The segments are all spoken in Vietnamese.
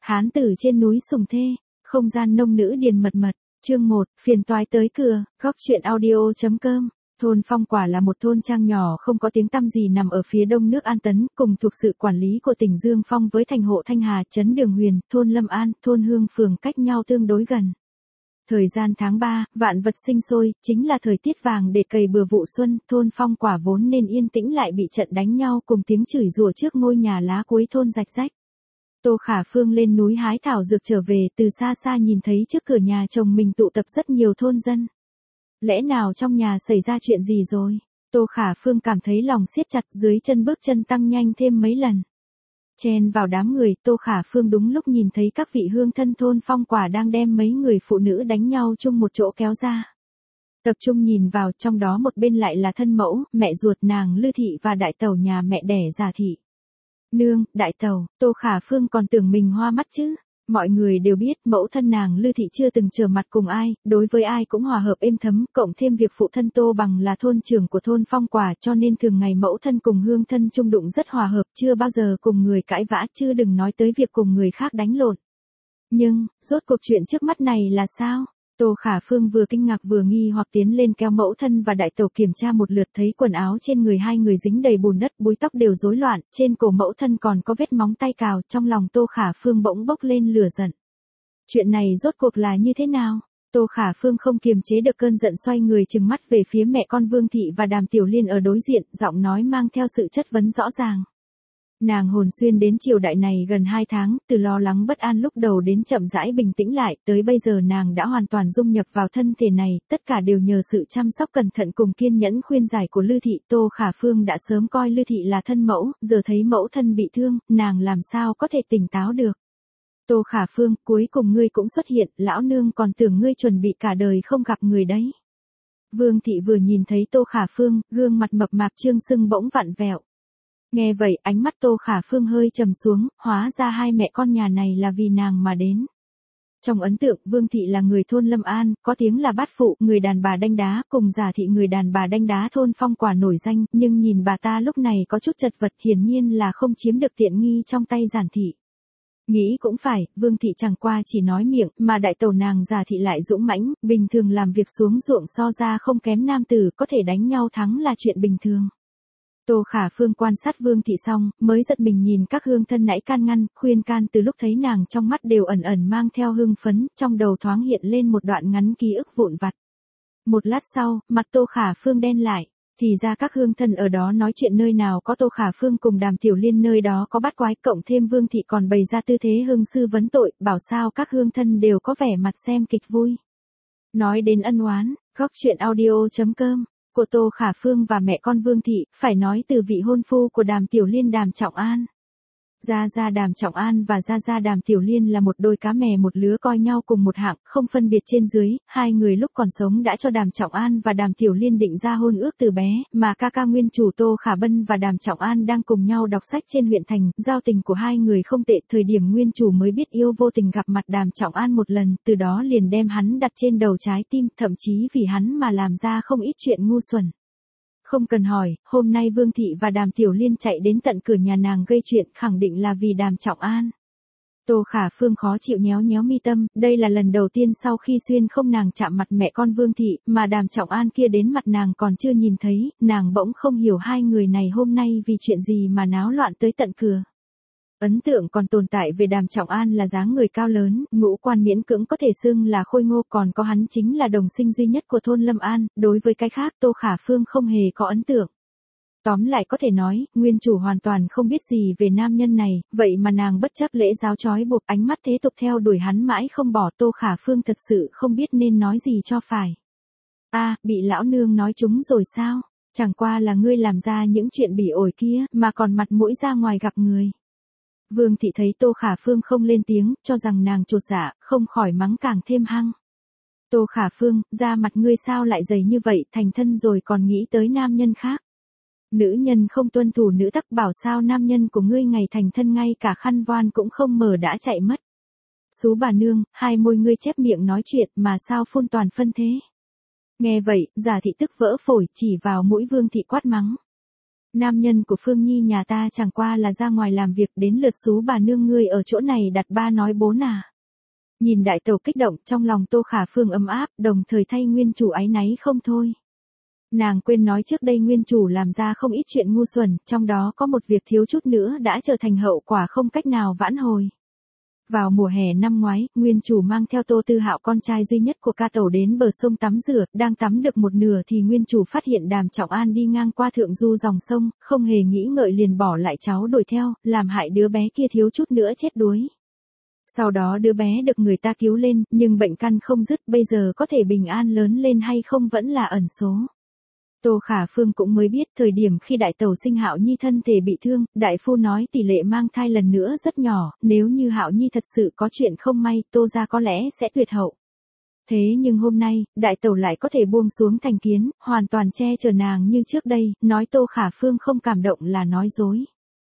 Hán tử trên núi Sùng Thê, không gian nông nữ điền mật mật, chương 1, phiền toái tới cửa, góc truyện audio.com. Thôn Phong Quả là một thôn trang nhỏ không có tiếng tăm gì nằm ở phía đông nước An Tấn, cùng thuộc sự quản lý của tỉnh Dương Phong với thành hộ Thanh Hà, trấn Đường Huyền, thôn Lâm An, thôn Hương Phường cách nhau tương đối gần. Thời gian tháng 3, vạn vật sinh sôi, chính là thời tiết vàng để cày bừa vụ xuân, thôn Phong Quả vốn nên yên tĩnh lại bị trận đánh nhau cùng tiếng chửi rủa trước ngôi nhà lá cuối thôn rạch rách. Tô Khả Phương lên núi hái thảo dược trở về, từ xa xa nhìn thấy trước cửa nhà chồng mình tụ tập rất nhiều thôn dân. Lẽ nào trong nhà xảy ra chuyện gì rồi? Tô Khả Phương cảm thấy lòng siết chặt, dưới chân bước chân tăng nhanh thêm mấy lần. Chen vào đám người, Tô Khả Phương đúng lúc nhìn thấy các vị hương thân thôn Phong Quả đang đem mấy người phụ nữ đánh nhau chung một chỗ kéo ra. Tập trung nhìn vào, trong đó một bên lại là thân mẫu, mẹ ruột nàng Lư Thị và đại tẩu nhà mẹ đẻ Già Thị. Nương, đại tẩu, Tô Khả Phương còn tưởng mình hoa mắt chứ. Mọi người đều biết mẫu thân nàng Lư Thị chưa từng trở mặt cùng ai, đối với ai cũng hòa hợp êm thấm, cộng thêm việc phụ thân Tô Bằng là thôn trưởng của thôn Phong Quả, cho nên thường ngày mẫu thân cùng hương thân chung đụng rất hòa hợp, chưa bao giờ cùng người cãi vã, chứ đừng nói tới việc cùng người khác đánh lộn. Nhưng, rốt cuộc chuyện trước mắt này là sao? Tô Khả Phương vừa kinh ngạc vừa nghi hoặc tiến lên kéo mẫu thân và đại tẩu kiểm tra một lượt, thấy quần áo trên người hai người dính đầy bùn đất, búi tóc đều rối loạn, trên cổ mẫu thân còn có vết móng tay cào, trong lòng Tô Khả Phương bỗng bốc lên lửa giận. Chuyện này rốt cuộc là như thế nào? Tô Khả Phương không kiềm chế được cơn giận, xoay người trừng mắt về phía mẹ con Vương Thị và Đàm Tiểu Liên ở đối diện, giọng nói mang theo sự chất vấn rõ ràng. Nàng hồn xuyên đến triều đại này gần 2 tháng, từ lo lắng bất an lúc đầu đến chậm rãi bình tĩnh lại, tới bây giờ nàng đã hoàn toàn dung nhập vào thân thể này, tất cả đều nhờ sự chăm sóc cẩn thận cùng kiên nhẫn khuyên giải của Lư Thị. Tô Khả Phương đã sớm coi Lư Thị là thân mẫu, giờ thấy mẫu thân bị thương, nàng làm sao có thể tỉnh táo được. Tô Khả Phương, cuối cùng ngươi cũng xuất hiện, lão nương còn tưởng ngươi chuẩn bị cả đời không gặp người đấy. Vương Thị vừa nhìn thấy Tô Khả Phương, gương mặt mập mạp trương sưng bỗng vặn vẹo. Nghe vậy, ánh mắt Tô Khả Phương hơi trầm xuống, hóa ra hai mẹ con nhà này là vì nàng mà đến. Trong ấn tượng, Vương Thị là người thôn Lâm An, có tiếng là bát phụ, người đàn bà đánh đá, cùng Già Thị người đàn bà đánh đá thôn Phong Quả nổi danh, nhưng nhìn bà ta lúc này có chút chật vật, hiển nhiên là không chiếm được tiện nghi trong tay Giản Thị. Nghĩ cũng phải, Vương Thị chẳng qua chỉ nói miệng, mà đại tẩu nàng Già Thị lại dũng mãnh, bình thường làm việc xuống ruộng so ra không kém nam tử, có thể đánh nhau thắng là chuyện bình thường. Tô Khả Phương quan sát Vương Thị xong, mới giật mình nhìn các hương thân nãy can ngăn, khuyên can, từ lúc thấy nàng trong mắt đều ẩn ẩn mang theo hưng phấn, trong đầu thoáng hiện lên một đoạn ngắn ký ức vụn vặt. Một lát sau, mặt Tô Khả Phương đen lại, thì ra các hương thân ở đó nói chuyện nơi nào có Tô Khả Phương cùng Đàm Tiểu Liên nơi đó có bát quái, cộng thêm Vương Thị còn bày ra tư thế hương sư vấn tội, bảo sao các hương thân đều có vẻ mặt xem kịch vui. Nói đến ân oán, góc truyện audio.com của Tô Khả Phương và mẹ con Vương Thị, phải nói từ vị hôn phu của Đàm Tiểu Liên Đàm Trọng An. Gia Gia Đàm Trọng An và Gia Gia Đàm Tiểu Liên là một đôi cá mè một lứa, coi nhau cùng một hạng, không phân biệt trên dưới, hai người lúc còn sống đã cho Đàm Trọng An và Đàm Tiểu Liên định ra hôn ước từ bé, mà ca ca nguyên chủ Tô Khả Bân và Đàm Trọng An đang cùng nhau đọc sách trên huyện thành, giao tình của hai người không tệ, thời điểm nguyên chủ mới biết yêu vô tình gặp mặt Đàm Trọng An một lần, từ đó liền đem hắn đặt trên đầu trái tim, thậm chí vì hắn mà làm ra không ít chuyện ngu xuẩn. Không cần hỏi, hôm nay Vương Thị và Đàm Tiểu Liên chạy đến tận cửa nhà nàng gây chuyện, khẳng định là vì Đàm Trọng An. Tô Khả Phương khó chịu nhéo nhéo mi tâm, đây là lần đầu tiên sau khi xuyên không nàng chạm mặt mẹ con Vương Thị, mà Đàm Trọng An kia đến mặt nàng còn chưa nhìn thấy, nàng bỗng không hiểu hai người này hôm nay vì chuyện gì mà náo loạn tới tận cửa. Ấn tượng còn tồn tại về Đàm Trọng An là dáng người cao lớn, ngũ quan miễn cưỡng có thể xưng là khôi ngô, còn có hắn chính là đồng sinh duy nhất của thôn Lâm An, đối với cái khác Tô Khả Phương không hề có ấn tượng. Tóm lại có thể nói, nguyên chủ hoàn toàn không biết gì về nam nhân này, vậy mà nàng bất chấp lễ giáo trói buộc, ánh mắt thế tục theo đuổi hắn mãi không bỏ. Tô Khả Phương thật sự không biết nên nói gì cho phải. Bị lão nương nói trúng rồi sao? Chẳng qua là ngươi làm ra những chuyện bỉ ổi kia, mà còn mặt mũi ra ngoài gặp người. Vương Thị thấy Tô Khả Phương không lên tiếng, cho rằng nàng chột dạ, không khỏi mắng càng thêm hăng. Tô Khả Phương, da mặt ngươi sao lại dày như vậy, thành thân rồi còn nghĩ tới nam nhân khác. Nữ nhân không tuân thủ nữ tắc, bảo sao nam nhân của ngươi ngày thành thân ngay cả khăn voan cũng không mở đã chạy mất. Xú bà nương, hai môi ngươi chép miệng nói chuyện mà sao phun toàn phân thế. Nghe vậy, Già Thị tức vỡ phổi, chỉ vào mũi Vương Thị quát mắng. Nam nhân của Phương Nhi nhà ta chẳng qua là ra ngoài làm việc, đến lượt xú bà nương ngươi ở chỗ này đặt ba nói bốn à. Nhìn đại tẩu kích động, trong lòng Tô Khả Phương ấm áp, đồng thời thay nguyên chủ áy náy không thôi. Nàng quên nói trước đây nguyên chủ làm ra không ít chuyện ngu xuẩn, trong đó có một việc thiếu chút nữa đã trở thành hậu quả không cách nào vãn hồi. Vào mùa hè năm ngoái, nguyên chủ mang theo Tô Tư Hạo con trai duy nhất của ca tẩu đến bờ sông tắm rửa, đang tắm được một nửa thì nguyên chủ phát hiện Đàm Trọng An đi ngang qua thượng du dòng sông, không hề nghĩ ngợi liền bỏ lại cháu đuổi theo, làm hại đứa bé kia thiếu chút nữa chết đuối. Sau đó đứa bé được người ta cứu lên, nhưng bệnh căn không dứt, bây giờ có thể bình an lớn lên hay không vẫn là ẩn số. Tô Khả Phương cũng mới biết thời điểm khi đại tẩu sinh Hạo Nhi thân thể bị thương, đại phu nói tỷ lệ mang thai lần nữa rất nhỏ, nếu như Hạo Nhi thật sự có chuyện không may, Tô gia có lẽ sẽ tuyệt hậu. Thế nhưng hôm nay, đại tẩu lại có thể buông xuống thành kiến, hoàn toàn che chở nàng như trước đây, nói Tô Khả Phương không cảm động là nói dối.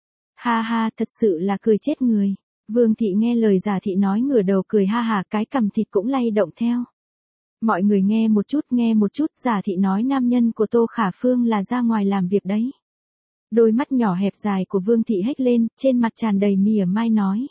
Ha ha, thật sự là cười chết người. Vương thị nghe lời Giả thị nói ngửa đầu cười ha hà, cái cằm thịt cũng lay động theo. Mọi người nghe một chút, Giả thị nói nam nhân của Tô Khả Phương là ra ngoài làm việc đấy. Đôi mắt nhỏ hẹp dài của Vương thị hếch lên, trên mặt tràn đầy mỉa mai nói.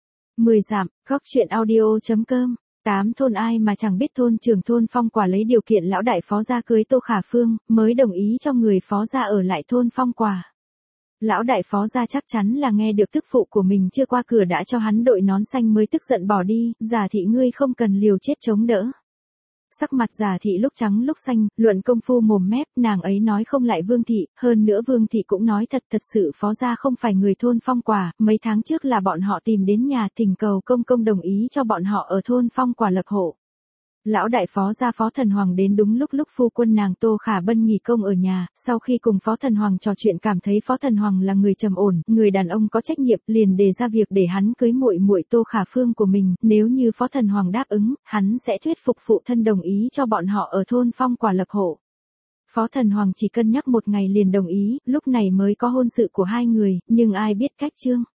10 dặm, góc chuyện audio.com. 8 thôn ai mà chẳng biết thôn trưởng thôn Phong Quả lấy điều kiện lão đại phó gia cưới Tô Khả Phương, mới đồng ý cho người phó gia ở lại thôn Phong Quả. Lão đại phó gia chắc chắn là nghe được tức phụ của mình chưa qua cửa đã cho hắn đội nón xanh mới tức giận bỏ đi, Giả thị ngươi không cần liều chết chống đỡ. Sắc mặt Giả thị lúc trắng lúc xanh, luận công phu mồm mép, nàng ấy nói không lại Vương thị, hơn nữa Vương thị cũng nói thật sự phó gia không phải người thôn Phong Quả, mấy tháng trước là bọn họ tìm đến nhà thỉnh cầu công công đồng ý cho bọn họ ở thôn Phong Quả lập hộ. Lão đại phó gia Phó Thần Hoàng đến đúng lúc phu quân nàng Tô Khả Bân nghỉ công ở nhà, sau khi cùng Phó Thần Hoàng trò chuyện cảm thấy Phó Thần Hoàng là người trầm ổn, người đàn ông có trách nhiệm, liền đề ra việc để hắn cưới muội muội Tô Khả Phương của mình, nếu như Phó Thần Hoàng đáp ứng, hắn sẽ thuyết phục phụ thân đồng ý cho bọn họ ở thôn Phong Quả lập hộ. Phó Thần Hoàng chỉ cân nhắc một ngày liền đồng ý, lúc này mới có hôn sự của hai người, nhưng ai biết cách chương.